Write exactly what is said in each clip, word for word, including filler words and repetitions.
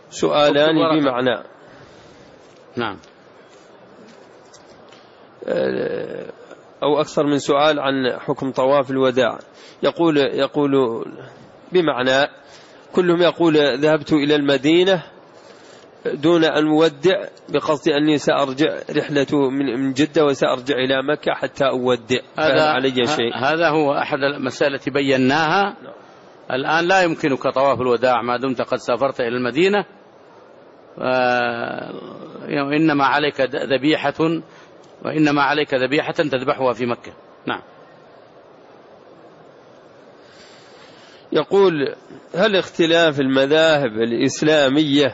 سؤالان بمعنى. نعم. أو أكثر من سؤال عن حكم طواف الوداع. يقول يقول بمعنى كلهم يقول ذهبت إلى المدينة دون أن أودع بقصد أني سأرجع رحلة من جدة وسأرجع إلى مكة حتى أودع، هذا علي شيء؟ هذا هو أحد المسائل التي بيناها. الآن لا يمكنك طواف الوداع ما دمت قد سافرت إلى المدينة، إنما عليك ذبيحة وإنما عليك ذبيحة تذبحها في مكة. نعم. يقول هل اختلاف المذاهب الإسلامية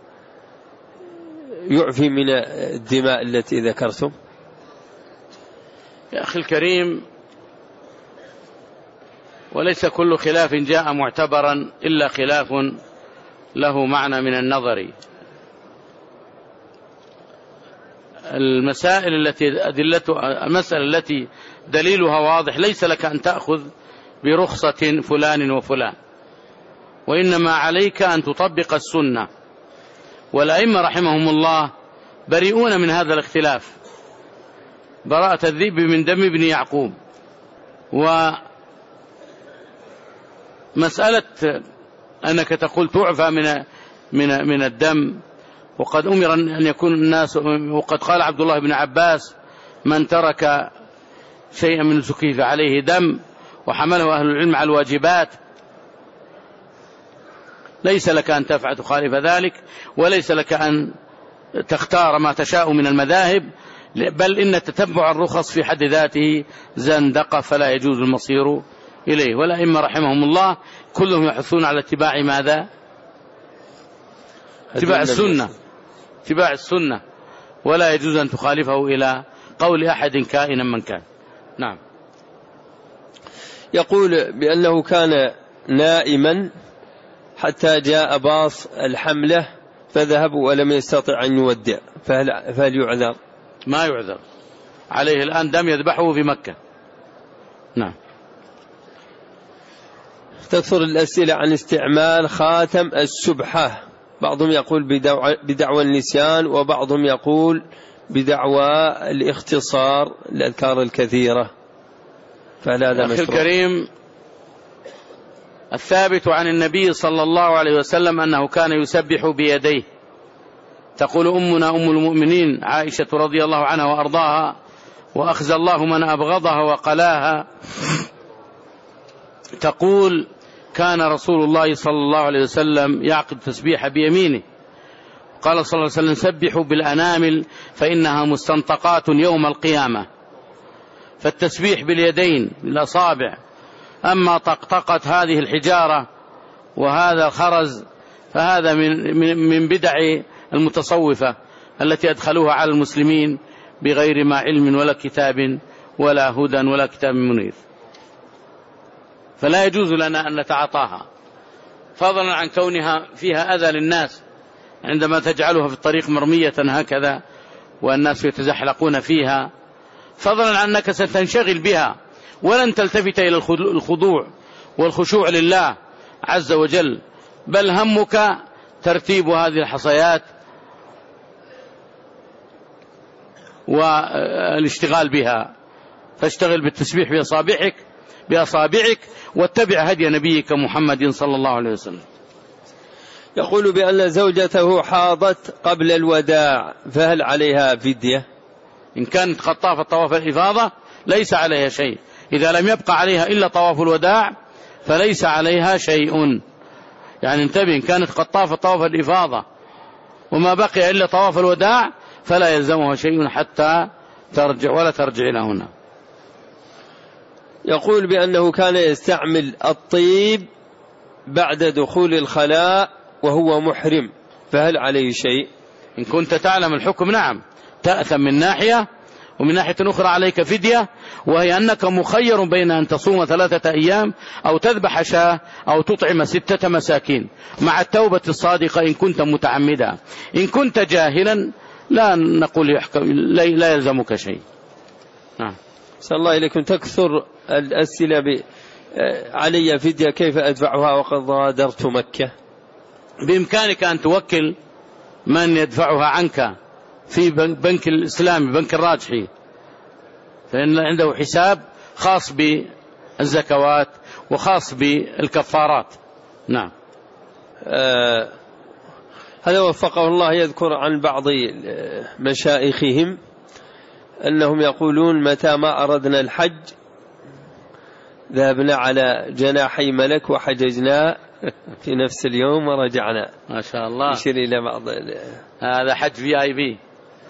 يعفي من الدماء التي ذكرتم؟ يا أخي الكريم، وليس كل خلاف جاء معتبرا إلا خلاف له معنى من النظر. المسائل التي أدلتها المسألة التي دليلها واضح ليس لك أن تأخذ برخصة فلان وفلان، وإنما عليك أن تطبق السنة. والأئمة رحمهم الله بريئون من هذا الاختلاف، براءة الذئب من دم ابن يعقوب. ومسألة أنك تقول تعفى من من من الدم، وقد أمر أن يكون الناس، وقد قال عبد الله بن عباس من ترك شيئا من نسكه فعليه دم، وحمله أهل العلم على الواجبات. ليس لك أن تفعل تخالف ذلك، وليس لك أن تختار ما تشاء من المذاهب، بل إن تتبع الرخص في حد ذاته زندقة فلا يجوز المصير إليه. والأئمة رحمهم الله كلهم يحثون على اتباع ماذا؟ اتباع السنة، اتباع السنة، ولا يجوز أن تخالفه إلى قول أحد كائنا من كان. نعم. يقول بأنه كان نائما حتى جاء باص الحملة فذهبوا ولم يستطع أن يودع، فهل, فهل يعذر؟ ما يعذر عليه، الآن دم يذبحه في مكة. نعم. تكثر الأسئلة عن استعمال خاتم السبحة، بعضهم يقول بدعوى النسيان، وبعضهم يقول بدعوى الاختصار الأذكار الكثيرة، فهل هذا مشروع؟ أخي الكريم، الثابت عن النبي صلى الله عليه وسلم أنه كان يسبح بيديه. تقول أمنا أم المؤمنين عائشة رضي الله عنها وأرضاها: وأخزى الله من أبغضها وقلاها، تقول: كان رسول الله صلى الله عليه وسلم يعقد تسبيح بيمينه. قال صلى الله عليه وسلم: سبحوا بالأنامل فإنها مستنطقات يوم القيامة. فالتسبيح باليدين بالأصابع. أما طقطقة هذه الحجارة وهذا الخرز فهذا من من بدع المتصوفة التي أدخلوها على المسلمين بغير ما علم ولا كتاب ولا هدى ولا كتاب منير، فلا يجوز لنا أن نتعاطاها، فضلا عن كونها فيها أذى للناس عندما تجعلها في الطريق مرمية هكذا والناس يتزحلقون فيها، فضلا عن أنك ستنشغل بها ولن تلتفت إلى الخضوع والخشوع لله عز وجل، بل همك ترتيب هذه الحصيات والاشتغال بها. فاشتغل بالتسبيح بأصابعك بأصابعك واتبع هدي نبيك محمد صلى الله عليه وسلم. يقول بأن زوجته حاضت قبل الوداع، فهل عليها فدية؟ إن كانت قد طافت طواف الإفاضة ليس عليها شيء، إذا لم يبقى عليها إلا طواف الوداع فليس عليها شيء. يعني انتبه، إن كانت قد طافت طواف الإفاضة وما بقي إلا طواف الوداع فلا يلزمها شيء حتى ترجع، ولا ترجع إلى هنا. يقول بأنه كان يستعمل الطيب بعد دخول الخلاء وهو محرم، فهل عليه شيء؟ إن كنت تعلم الحكم نعم تأثم من ناحية، ومن ناحية أخرى عليك فدية، وهي أنك مخير بين أن تصوم ثلاثة أيام أو تذبح شاة أو تطعم ستة مساكين مع التوبة الصادقة إن كنت متعمدا. إن كنت جاهلا لا نقول يحكم، لا يلزمك شيء. نعم. صلى الله إليكم. تكثر الأسئلة ب... علي فدية كيف أدفعها وقد غادرت مكة؟ بإمكانك أن توكل من يدفعها عنك في بنك الإسلامي، بنك الراجحي، فإن عنده حساب خاص بالزكوات وخاص بالكفارات. نعم. آه هذا وفقه الله يذكر عن بعض مشايخهم أنهم يقولون متى ما أردنا الحج ذهبنا على جناحي ملك وحججنا في نفس اليوم ورجعنا. ما شاء الله. يشير إلى بعض. هذا حج في آي بي،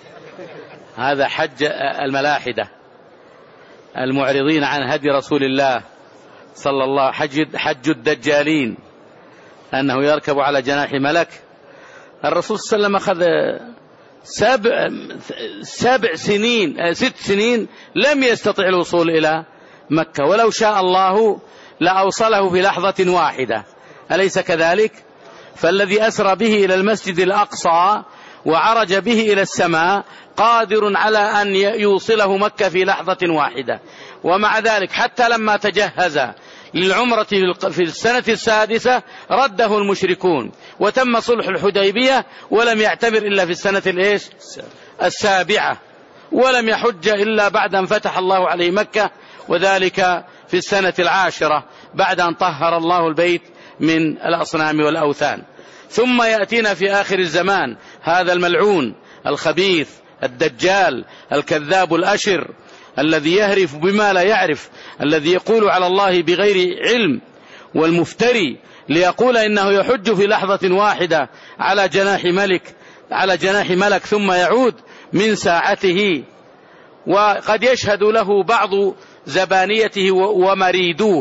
هذا حج الملاحدة المعرضين عن هدي رسول الله صلى الله عليه وسلم، حج, حج الدجالين، أنه يركب على جناح ملك. الرسول صلى الله عليه وسلم أخذ سبع, سبع سنين ست سنين لم يستطع الوصول إلى مكة، ولو شاء الله لأوصله في لحظة واحدة، أليس كذلك؟ فالذي أسرى به إلى المسجد الأقصى وعرج به إلى السماء قادر على أن يوصله مكة في لحظة واحدة. ومع ذلك حتى لما تجهز للعمرة في السنة السادسة رده المشركون، وتم صلح الحديبية ولم يعتمر إلا في السنة الإيش؟ السابعة، ولم يحج إلا بعد أن فتح الله عليه مكة، وذلك في السنة العاشرة بعد أن طهر الله البيت من الأصنام والأوثان. ثم يأتينا في آخر الزمان هذا الملعون الخبيث الدجال الكذاب الأشر الذي يهرف بما لا يعرف، الذي يقول على الله بغير علم، والمفتري ليقول إنه يحج في لحظة واحدة على جناح ملك على جناح ملك ثم يعود من ساعته. وقد يشهد له بعض زبانيته ومريدوه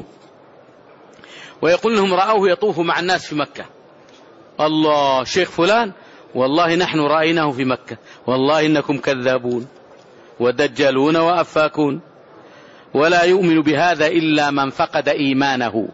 ويقول لهم رأوه يطوف مع الناس في مكة. الله، شيخ فلان والله نحن رأيناه في مكة، والله إنكم كذابون ودجالون وأفاكون. ولا يؤمن بهذا إلا من فقد إيمانه،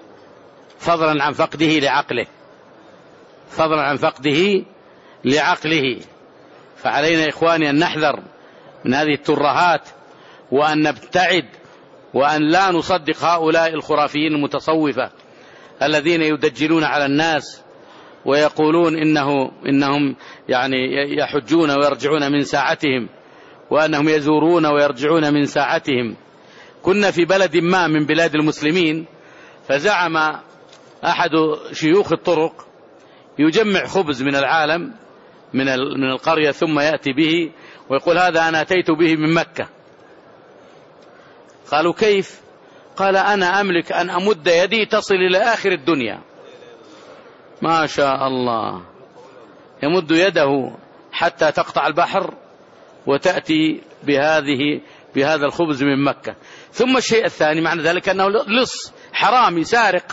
فضلا عن فقده لعقله فضلا عن فقده لعقله. فعلينا إخواني أن نحذر من هذه الترهات، وأن نبتعد، وأن لا نصدق هؤلاء الخرافيين المتصوفة الذين يدجلون على الناس ويقولون إنه إنهم يعني يحجون ويرجعون من ساعتهم، وأنهم يزورون ويرجعون من ساعتهم. كنا في بلد ما من بلاد المسلمين، فزعم أحد شيوخ الطرق يجمع خبز من العالم من من القرية ثم يأتي به ويقول هذا أنا أتيت به من مكة. قالوا كيف؟ قال أنا أملك أن أمد يدي تصل إلى آخر الدنيا. ما شاء الله، يمد يده حتى تقطع البحر وتأتي بهذه بهذا الخبز من مكة. ثم الشيء الثاني معنى ذلك أنه لص حرامي سارق،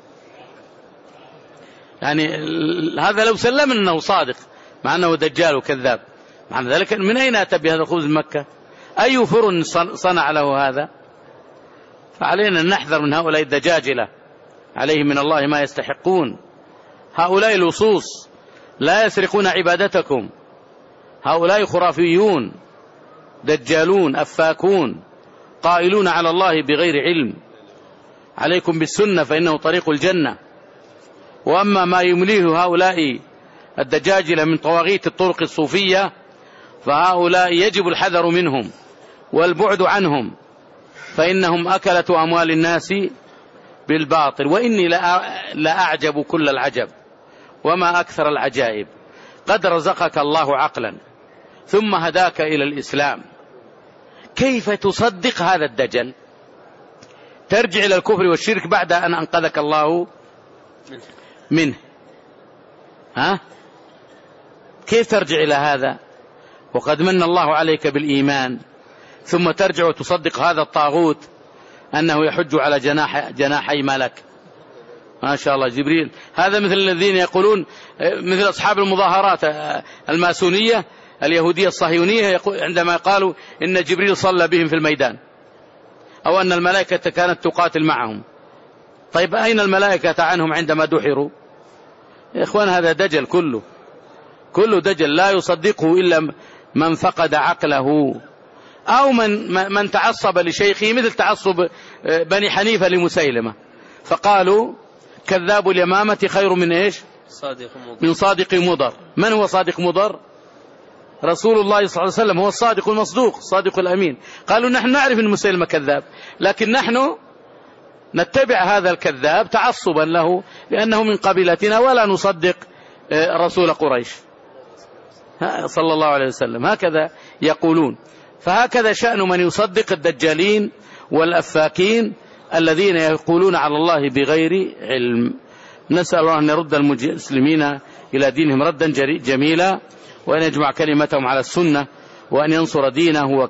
يعني هذا لو سلم أنه صادق مع أنه دجال وكذاب، معنى ذلك من أين أتى بهذا الخبز من مكة؟ أي فرن صنع له هذا؟ فعلينا أن نحذر من هؤلاء الدجاجلة، عليهم من الله ما يستحقون. هؤلاء اللصوص لا يسرقون عبادتكم، هؤلاء خرافيون دجالون أفاكون قائلون على الله بغير علم. عليكم بالسنة فإنه طريق الجنة. وأما ما يمليه هؤلاء الدجاجلة من طواغيت الطرق الصوفية فهؤلاء يجب الحذر منهم والبعد عنهم، فإنهم أكلة أموال الناس بالباطل. وإني لا أعجب كل العجب وما أكثر العجائب. قد رزقك الله عقلا ثم هداك إلى الإسلام، كيف تصدق هذا الدجل؟ ترجع إلى الكفر والشرك بعد أن أنقذك الله منه. ها؟ كيف ترجع إلى هذا وقد من الله عليك بالإيمان، ثم ترجع وتصدق هذا الطاغوت أنه يحج على جناح جناحي ملك؟ ما شاء الله. جبريل هذا مثل الذين يقولون، مثل أصحاب المظاهرات الماسونية اليهودية الصهيونية عندما قالوا إن جبريل صلى بهم في الميدان، أو أن الملائكة كانت تقاتل معهم. طيب أين الملائكة عنهم عندما دحروا؟ يا إخوان هذا دجل، كله كله دجل، لا يصدقه إلا من فقد عقله، أو من من تعصب لشيخه، مثل تعصب بني حنيفة لمسيلمة، فقالوا كذاب اليمامة خير من إيش؟ صادق مضر. من صادق مضر. من هو صادق مضر؟ رسول الله صلى الله عليه وسلم هو الصادق المصدوق، الصادق الأمين. قالوا نحن نعرف أن مسيلمة كذاب، لكن نحن نتبع هذا الكذاب تعصبا له لأنه من قبيلتنا، ولا نصدق رسول قريش صلى الله عليه وسلم. هكذا يقولون. فهكذا شأن من يصدق الدجالين والأفاكين الذين يقولون على الله بغير علم. نسأل الله أن يرد المسلمين إلى دينهم ردا جميلا، وأن يجمع كلمتهم على السنة، وأن ينصر دينه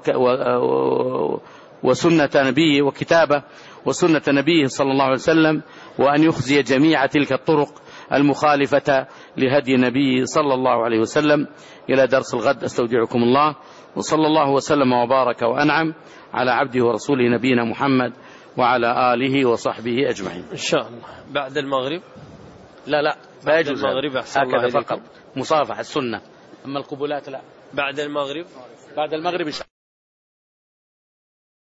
وسنة نبيه وكتابه وسنة نبيه صلى الله عليه وسلم، وأن يخزي جميع تلك الطرق المخالفة لهدي نبيه صلى الله عليه وسلم. إلى درس الغد، أستودعكم الله، وصلى الله وسلم وبارك وأنعم على عبده ورسوله نبينا محمد وعلى آله وصحبه أجمعين. إن شاء الله بعد المغرب. لا لا لا يجوز المغرب هكذا فقط مصافحة السنة، أما القبلات لا. بعد المغرب. بعد المغرب